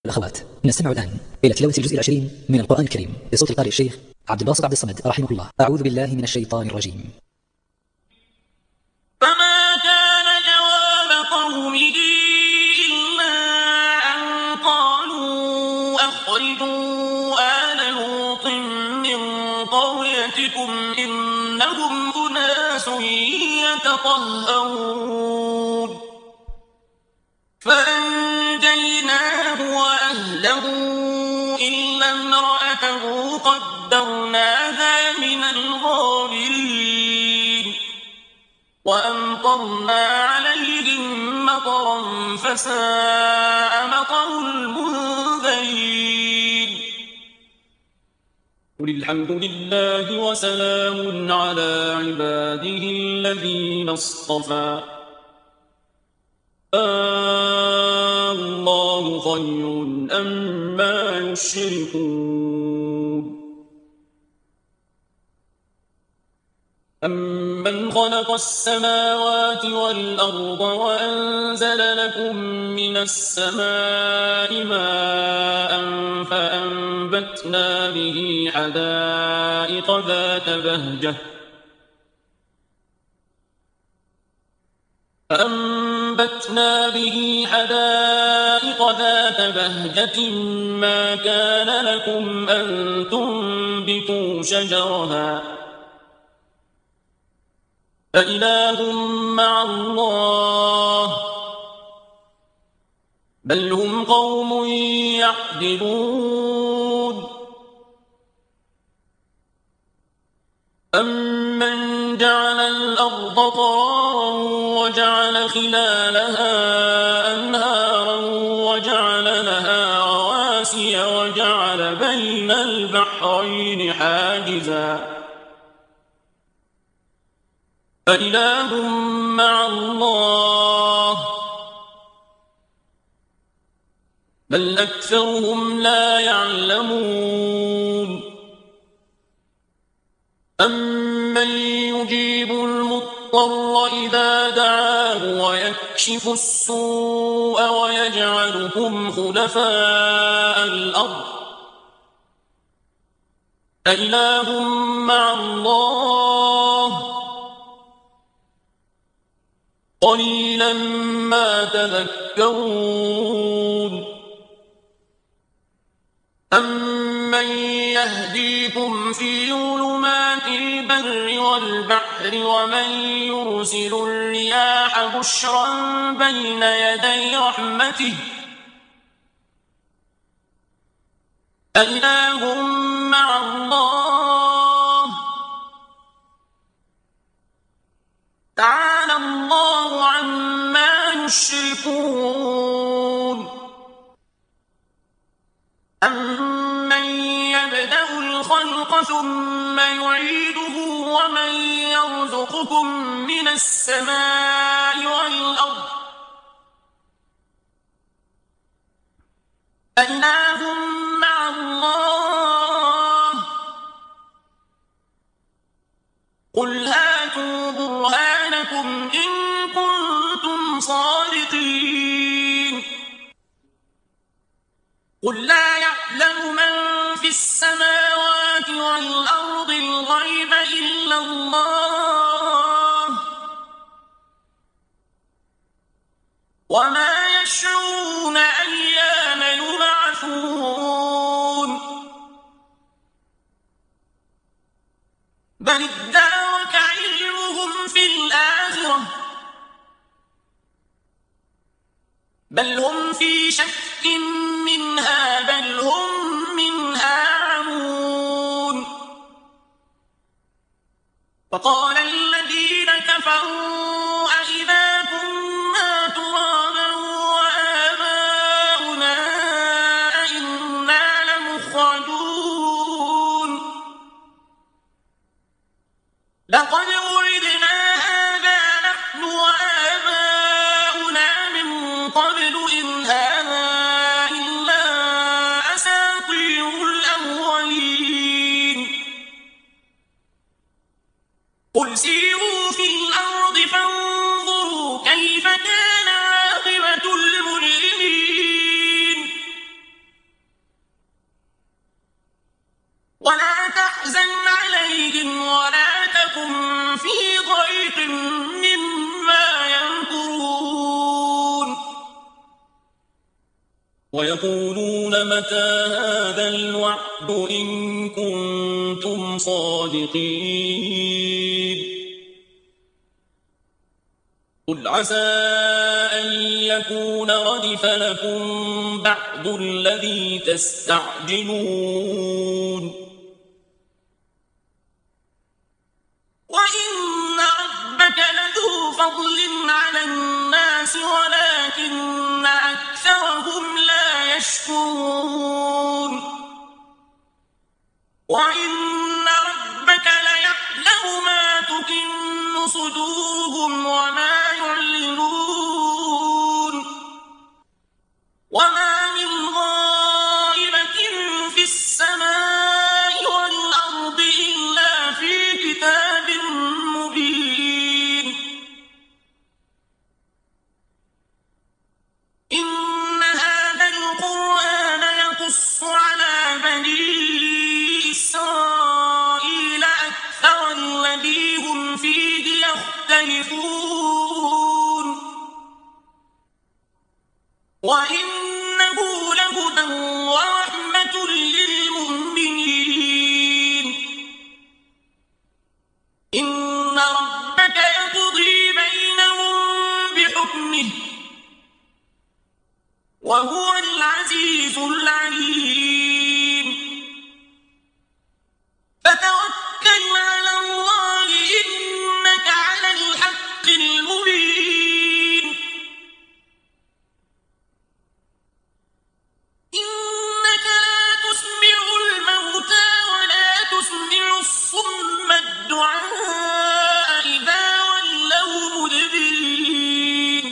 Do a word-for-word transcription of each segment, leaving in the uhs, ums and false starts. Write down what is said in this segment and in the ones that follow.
الأخوات، نستمع الآن إلى تلاوة الجزء العشرين من القرآن الكريم بصوت القارئ الشيخ عبد الباسط عبد الصمد رحمه الله. أعوذ بالله من الشيطان الرجيم. فما كان جواب قومه إلا أن قالوا أخرجوا آل لوط من قريتكم إنهم أناس يتطهرون فأنجيناه وأهله إلا امرأته قدرناها من الغابرين وأمطرنا عليهم مطرا فساء مطر المنذرين قل الحمد لله وسلام على عباده الذين اصطفى الله خير أما يشركون أمن خلق السماوات والأرض وأنزل لكم من السماء ماء فأنبتنا به حدائق ذات بهجة فأنبتنا به حدائق ذات بهجة ما كان لكم أن تنبتوا شجرها أإله مع الله بل هم قوم يعدلون أمن جعل الأرض قرارا وجعل خلالها أنهارا وجعل لها رواسي وجعل بين البحرين حاجزا أإله مع الله بل أكثرهم لا يعلمون أمن يجيب المضطر إذا دعاه ويكشف السوء ويجعلكم خلفاء الأرض أإله مع الله قليلا ما تذكرون أمن يهديكم في ظلمات البر والبحر ومن يرسل الرياح بشرا بين يدي رحمته أإله مع الله تعالى الله عما يشركون أمن يبدأ الخلق ثم يعيده ومن يرزقكم من السماء والأرض أإله مع الله قل هاتوا برهانكم إن كنتم صادقين قل لا يعلم من في السماوات والأرض الغيب إلا الله وما يشعرون أيان يبعثون بل ادارك علمهم في الآخرة بل هم في شك منها بل هم منها عمون وقال الذين كفروا أإذا كنا ترابا وآباؤنا أئنا لمخرجون لقد وعدنا هذا نحن وآباؤنا من قبل إن هذا إلا أساطير الأولين قل سيروا في الأرض فانظروا كيف كان عاقبة المجرمين ويقولون متى هذا الوعد إن كنتم صادقين قل عسى أن يكون ردف لكم بعض الذي تستعجلون وإن ربك لذو فضل على الناس ولكن أكثرهم لا يشكرون وإن ربك ليعلم ما تكن صدورهم وما يعلنون وما من غائبة في السماء والأرض إلا في كتاب مبين إن هذا القرآن يقص على بني إسرائيل أكثر الذي هم فيه يختلفون وإنه لهدى ورحمة للمؤمنين إن ربك يقضي بينهم بحكمه وهو العزيز العليم فتوكل على الله إنك على الحق المبين إنك لا تسمع الموتى ولا تسمع الصم الدعاء إذا ولوا مدبرين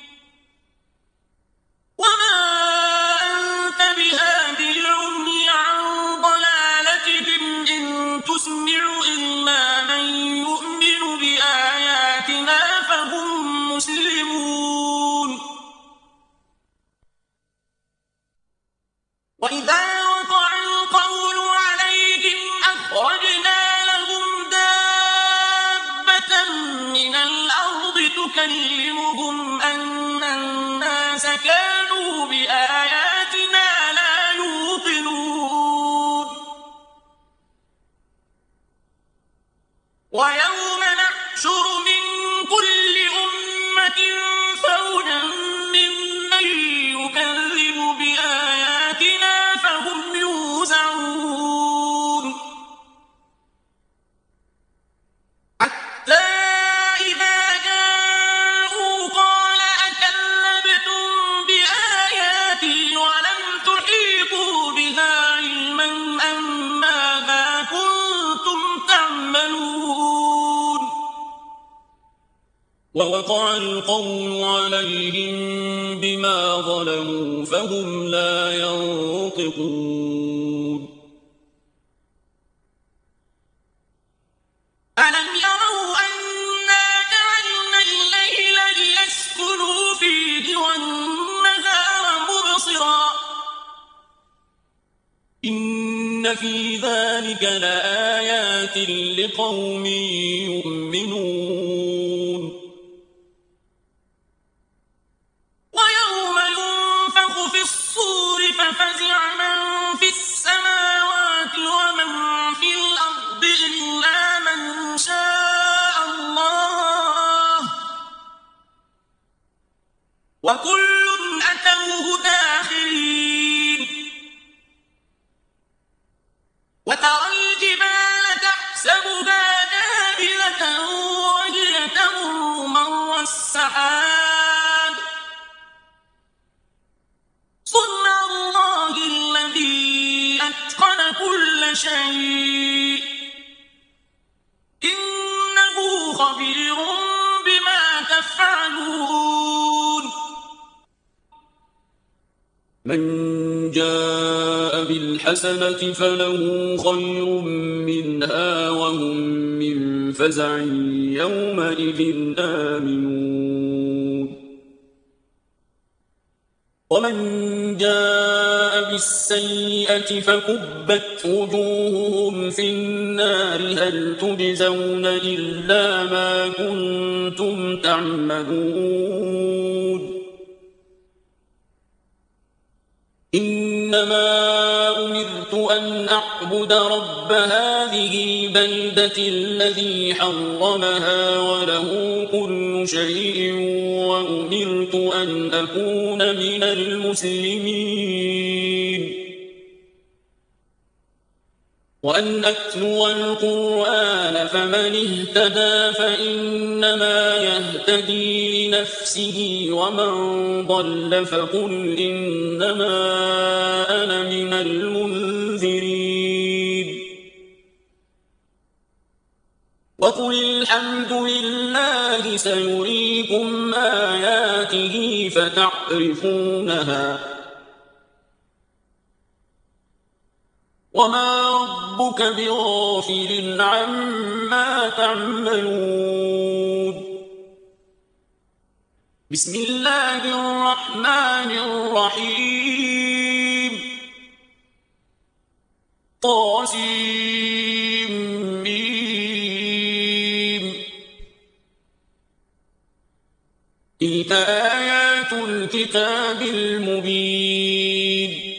وما أنت بهاد العمي عن ضلالتهم إن تسمع إلا من يؤمن بآياتنا فهم مسلمون وإذا وقع القول عليهم أخرجنا لهم دابة من الأرض تكلمهم أن الناس كانوا بآياتنا لا يوقنون ويوم نحشر من كل أمة فوجا ممن يكذب بآياتنا فهم يوزعون حتى إذا جاءوا قال أكذبتم بآياتي ولم تحيطوا بها علما أم ماذا كنتم تعملون ووقع القول عليهم بما ظلموا فهم لا ينطقون ألم يروا أنا جعلنا الليل ليسكنوا فيه والنهار مبصرا إن في ذلك لآيات لقوم يؤمنون ويوم ينفخ في الصور ففزع من في السماوات ومن في الأرض إلا من شاء الله وكل أتوه داخرين وترى الجبال تحسبها جامدة وهي تمر مر السحاب صنع الله الذي أتقن كل شيء إنه خبير بما تفعلون من جاء بالحسنة فله خير منها وهم من فزع يومئذ آمنون ومن جاء بالسيئة فكبت وجوههم في النار هل تجزون إلا ما كنتم تعملون إنما أمرت أن أعبد رب هذه البلدة الذي حرمها وله كل شيء وأمرت أن أكون من المسلمين وأن أتلو القرآن فمن اهتدى فإنما يهتدي لنفسه ومن ضل فقل إنما أنا من المنذرين وقل الحمد لله سيريكم آياته فتعرفونها وما ربك بغافل عما تعملون بسم الله الرحمن الرحيم طاسيم تلك آيات الكتاب المبين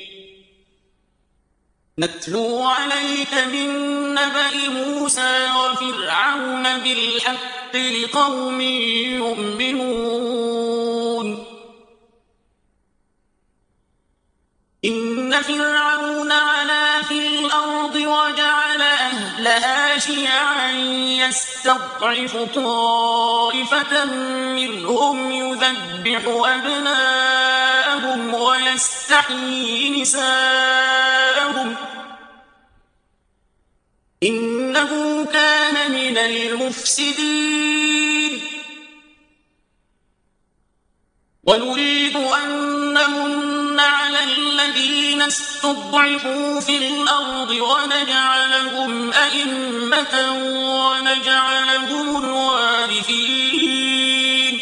نتلو عليك من نبأ موسى وفرعون بالحق لقوم يؤمنون إن فرعون علا في الأرض وجعل أهلها شيعا يستضعف طائفة منهم يذبح أبناءهم ويستحيي نساءهم إنه كان من المفسدين ونريد أن نمن على الذين استضعفوا في الأرض ونجعلهم أئمة ونجعلهم الوارثين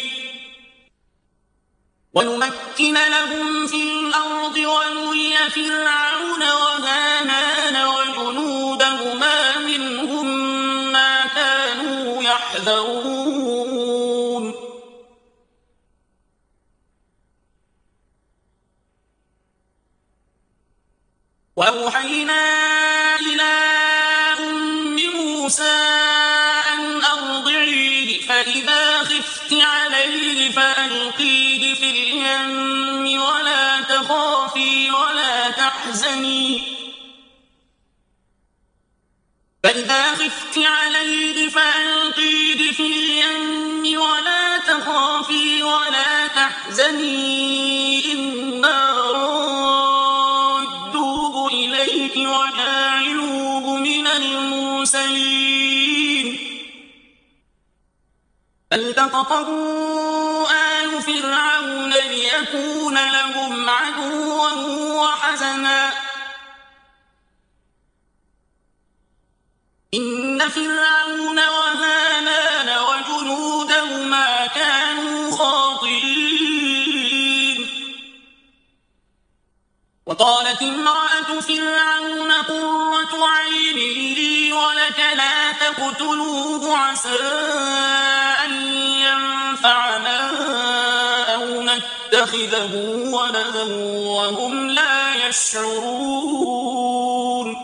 ونمكن لهم في الأرض ونري فرعون وهامان وجنودهما منهم ما كانوا يحذرون وأوحينا إلى أم موسى أن أرضعيه فإذا خفت عليه فألقيه في اليم ولا تخافي ولا تحزني فإذا خفت عليه فألقيه في اليم ولا تخافي ولا تحزني إنا رادوه إليك وجاعلوه من المرسلين فالتقطه آل فرعون ليكون لهم عدوا وحزنا إن فرعون وهامان وجنودهما كانوا خاطئين وقالت امرأة فرعون قرة عين لي ولك لا تقتلوه عسى أن ينفعنا أو نتخذه ولدا وهم لا يشعرون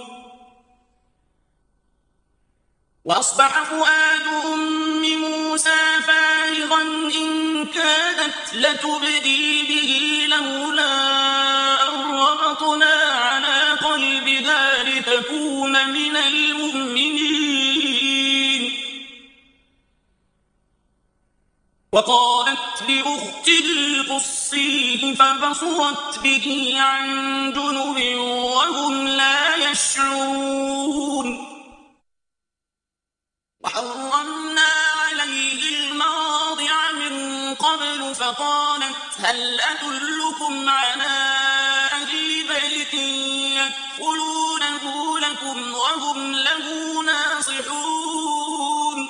وأصبح فؤاد أم موسى فارغا إن كادت لتبدي به لولا أن ربطنا على قلبها لتكون من المؤمنين وقالت لأخته قصيه فبصرت به عن جنب وهم لا يشعرون وحرمنا عليه المواضع من قبل فقالت هل أدلكم على أهل بيت يكفلونه لكم وهم له ناصحون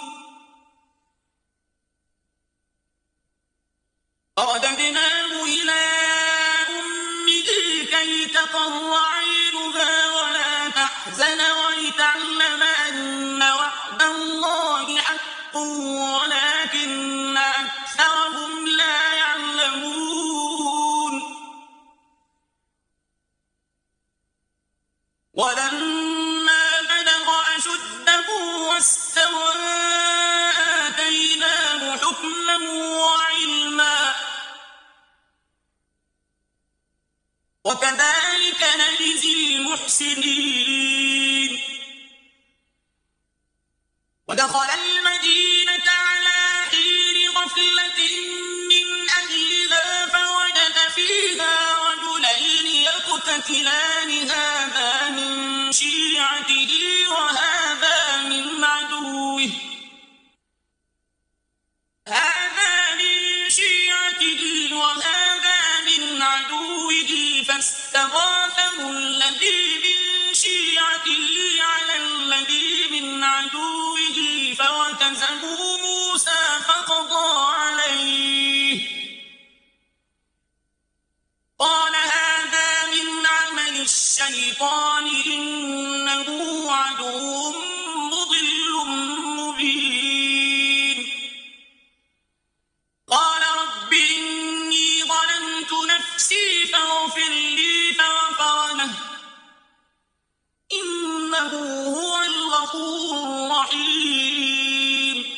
فرددناه إلى أمه كي تقر عينها ولا تحزن ولتعلم أن وعد الله حق ولكن أكثرهم لا يعلمون ولما بلغ أشده واستوى آتيناه حكما وعلما وكذلك نجزي المحسنين. ودخل المدينة على حين غفلة من أهلها فوجد فيها رجلين يقتتلان هذا من شيعته وهذا من عدوه هذا من شيعته وهذا من عدوه فاستغاثه الذي من شيعته على الذي من عدوه فوكزه موسى فقضى عليه قال هذا من عمل الشيطان إنه عدو مضل مبين. قال رب إني ظلمت نفسي فاغفر لي فغفر له إنه هو الغفور الرحيم.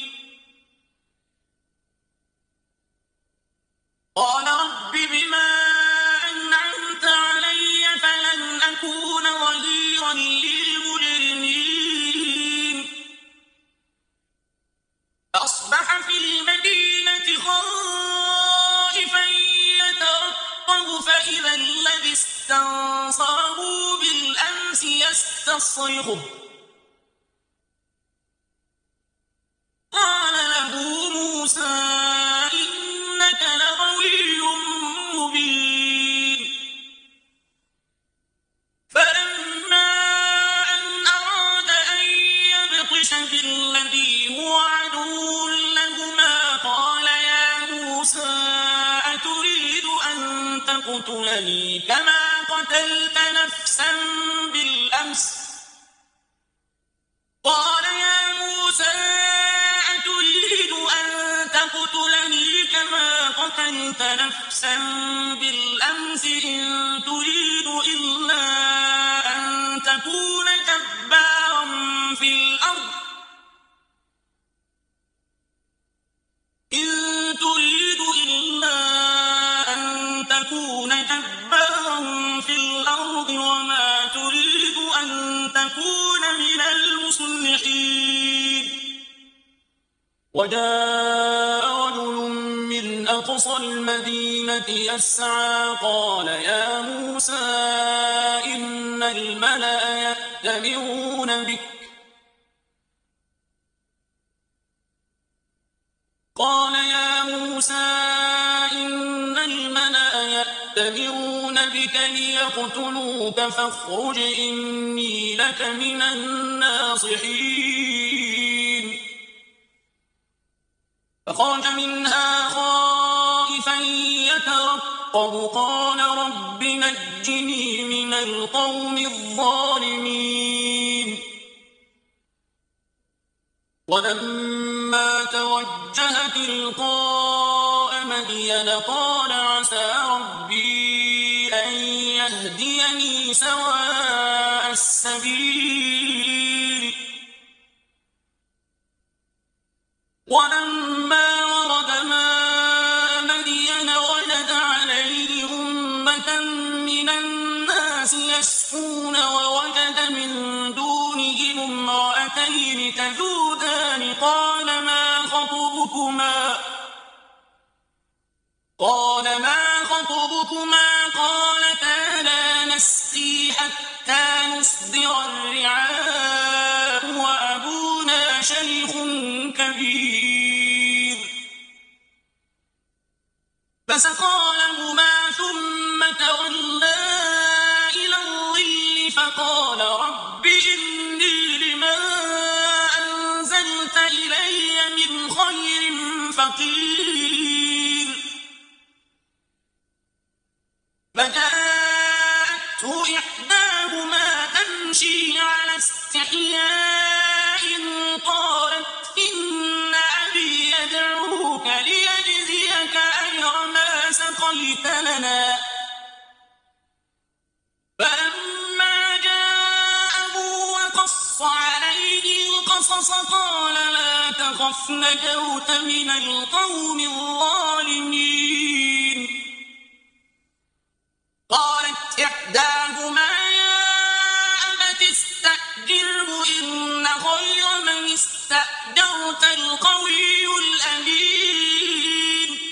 قال رب بما أنعمت علي فلن أكون ظهيرا للمجرمين. فأصبح في المدينة خائفا يترقب فإذا الذي استنصره بالأمس يستصرخه قال له موسى إنك لغوي مبين. فلما أن أراد أن يبطش بالذي هو عدو لهما قال يا موسى أتريد أن تقتلني كما قتلت نفسا بالأمس قال يا موسى أتريد أن تقتلني كما قتلت نفسا بالأمس إن تريد إلا أن تكون جبارا في الأرض إن تريد إلا أن تكون جبارا في الأرض وما تريد أن تكون من المصلحين. وجاء رجل من أقصى المدينة يسعى قال يا موسى إن الملأ يأتمرون بك قال يا موسى إن الملأ يأتمرون بك ليقتلوك فاخرج إني لك من الناصحين. فخرج منها خائفا يترقب قال رب نجني من القوم الظالمين. ولما توجه تلقاء مدين قال عسى ربي أن يهديني سواء السبيل. ولما ورد ماء مدين وجد عليه أمة من الناس يسقون ووجد من دونهم امرأتين تذودان قال ما خطبكما قال ما خطبكما قالتا لا نسقي حتى نصدر الرعاء وأبونا شيخ كبير. فسقى لهما ثم تولى إلى الظل فقال رب إني لما أنزلت إلي من خير فقير. فجاءته إحداهما تمشي على استحياء قالت إن أبي يدعوك ليجزيك أجر ما سقيت لنا. فلما جاء القصص قال لا تخف نجوت من القوم الظالمين قالت إحداهما يا أبت استأجره إن خير من استأجرت القوي الأمين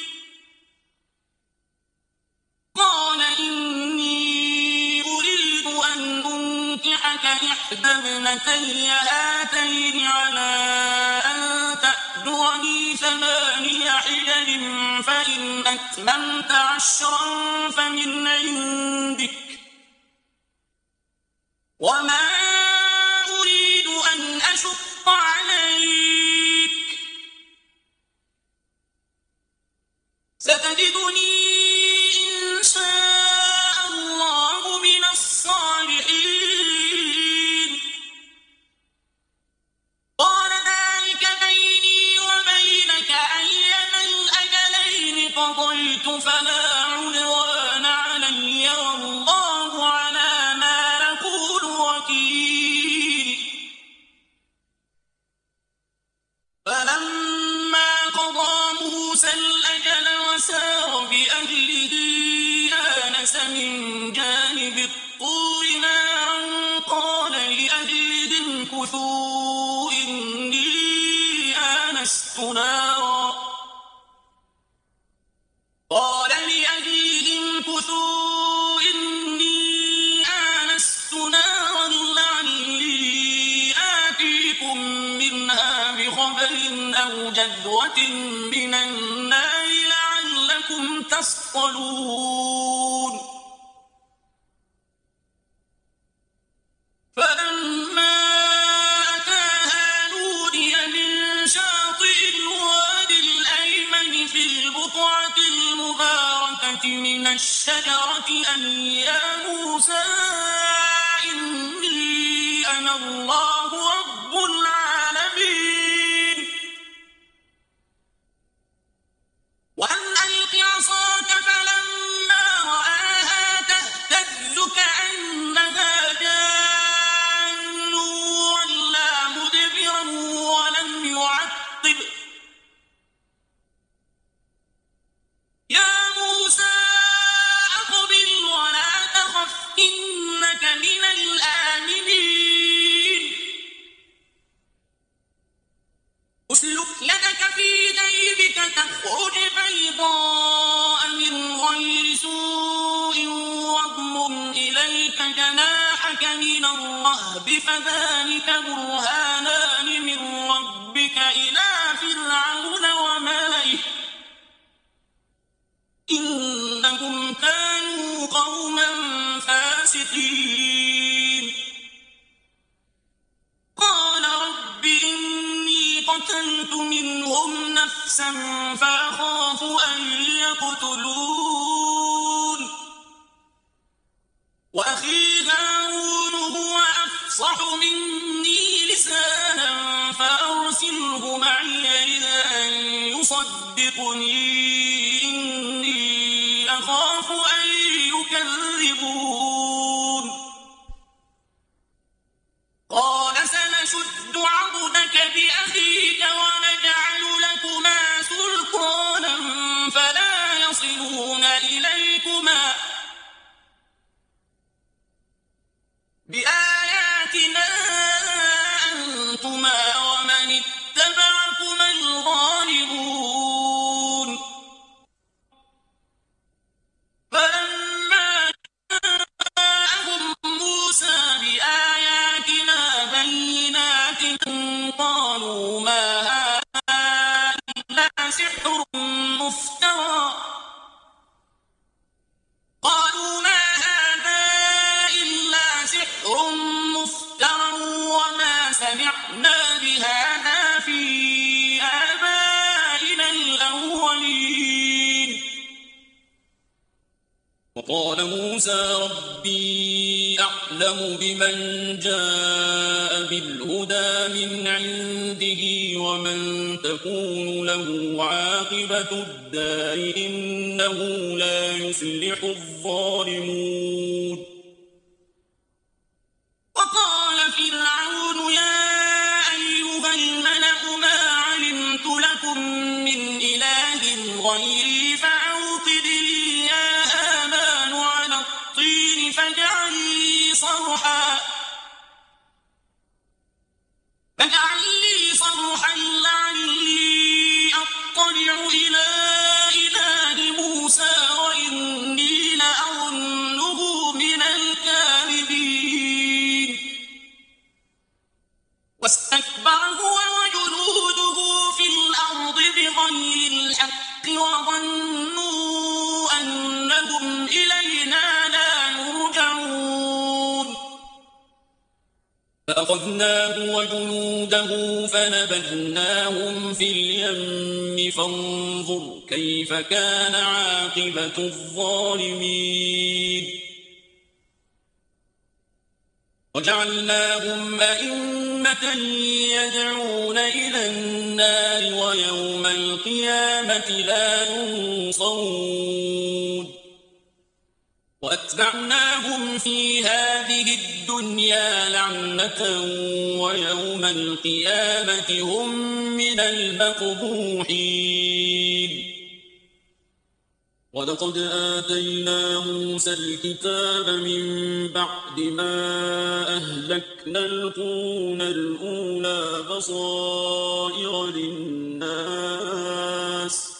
قال إني أريد أن أنكحك إحدى ابنتي هاتين على أن تأجرني ثماني حجج فإن أتممت عشرا فمن عندك وما أريد أن أشق عليك ستجدني إن شاء الله من الصالحين قال ذلك بيني وبينك أيما الأجلين قضيت فلا عدوان علي والله على ما نقول وكيل فلما قضى موسى الأجل وسار بأهله آنس من جانب الطور نارا قال لأهلهم كثوا إني آنست نارا قال لأهلهم كثوا إني آنست نارا لعلي آتيكم منها بخبر أو جذوة من النار لعلكم تصطلون فلما أتاها نودي من شاطئ الوادي الأيمن في البقعة المباركة من الشجرة أن يا موسى إني أنا الله رب العالمين وأن ألق عصاك فلما رآها تهتز كأنها جان ولا مدبرا ولم يعقب يا موسى أقبل ولا تخف إنك من الآمنين أسلك يدك في جيبك تخرج بيضاء من غير سوء واضمم إليك جناحك من الرهب فذلك برهانان من ربك إلى فرعون وملئه إنهم كانوا قوما فاسقين قال رب إني قتلت منهم نفسا فأخاف أن يقتلون وأخي هارون هو أفصح مني لسانا فأرسله معي إذا أن يصدقني إني أخاف أن يكذبون قال سنشد عضدك بأخيك ونجعل لكما سلطانا فلا يصلون إليكما بآياتنا أنتما ومن اتبعكما الغالبون فلما جاءهم موسى بآياتنا بينات قالوا ما هذا إلا سحر مفترى قالوا ما هذا إلا سحر مفترى وما سمعنا بهذا في آبائنا الأولين وقال موسى ربي أعلم بمن جاء بالهدى من عنده ومن تكون له عاقبة الدار إنه لا يفلح الظالمون وقال فرعون يا أيها غيري فأوقد لي يا هامان على الطين فاجعل لي صرحا فاجعل لي صرحا لعلي أطلع إلى إله موسى وإني لأظنه من الكاذبين واستكبر هو وجنوده في الأرض بغير الحق وظنوا أنهم إلينا لا يرجعون فأخذناه وجنوده فنبذناهم في اليم فانظر كيف كان عاقبة الظالمين وجعلناهم أئمة يدعون إلى النار ويوم القيامة لا ينصرون وأتبعناهم في هذه الدنيا لعنة ويوم القيامة هم من المقبوحين ولقد آتينا موسى الكتاب من بعد ما أهلكنا القرون الأولى بصائر للناس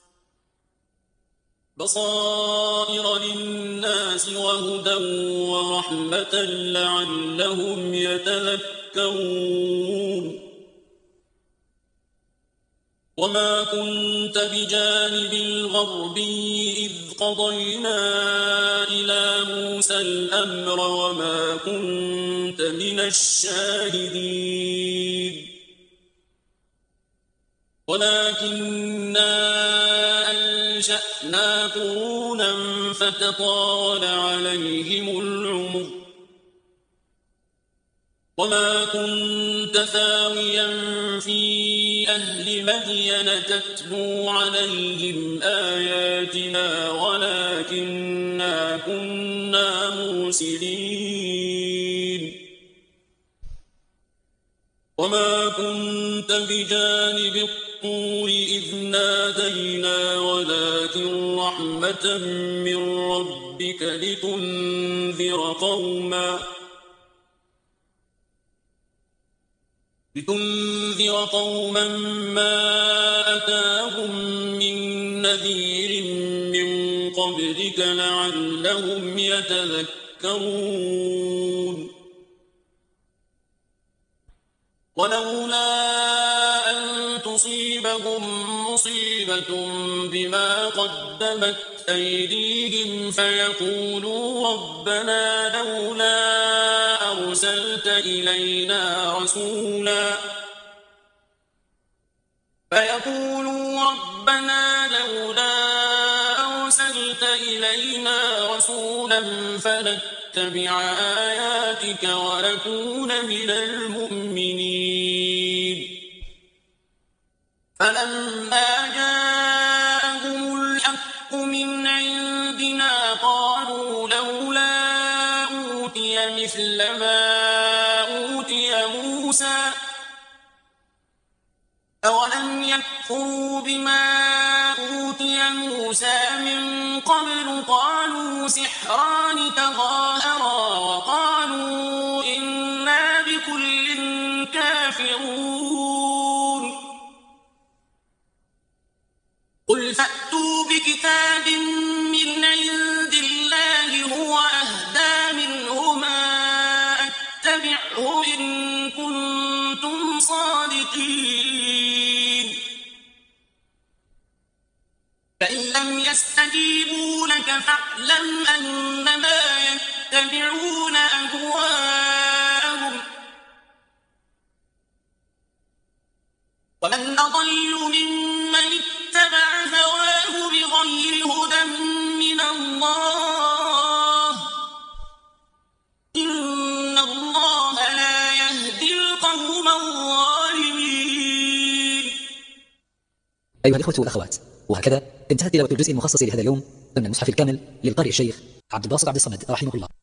بصائر للناس وهدى ورحمة لعلهم يتذكرون وما كنت بجانب الغربي إذ قضينا إلى موسى الأمر وما كنت من الشاهدين ولكننا أنشأنا قرونا فتطاول عليهم العمر وما كنت ثاويا في أهل مدين تتلو عليهم آياتنا ولكننا كنا مرسلين وما كنت بجانب الطور إذ نادينا ولكن رحمة من ربك لتنذر قوما لتنذر قوما ما أتاهم من نذير من قبلك لعلهم يتذكرون ولولا أن تصيبهم مصيبة بما قدمت أيديهم فيقولوا ربنا لولا أرسلت إلينا رسولا فيقولوا ربنا لولا أرسلت إلينا رسولا فنتبع آياتك ونكون من المؤمنين فلما جاءهم الحق من عندنا قالوا لولا أوتي مثل ما أوتي موسى أولم يكفروا بما أوتي موسى من قبل قالوا سحران تظاهرا وقالوا إنا بكل كافرون قل فأتوا بكتاب من عند الله هو أهدى منهما أتبعه إن كنتم صادقين فإن لم يستجيبوا لك فاعلم أنما يتبعون أهواءهم ومن أضل ممن اتبع هواه بغير هدى من الله إن الله لا يهدي القوم الظالمين. أيها الإخوة والأخوات، وهكذا انتهت تلاوة الجزء المخصص لهذا اليوم ضمن المصحف الكامل للقارئ الشيخ عبد الباسط عبد الصمد رحمه الله.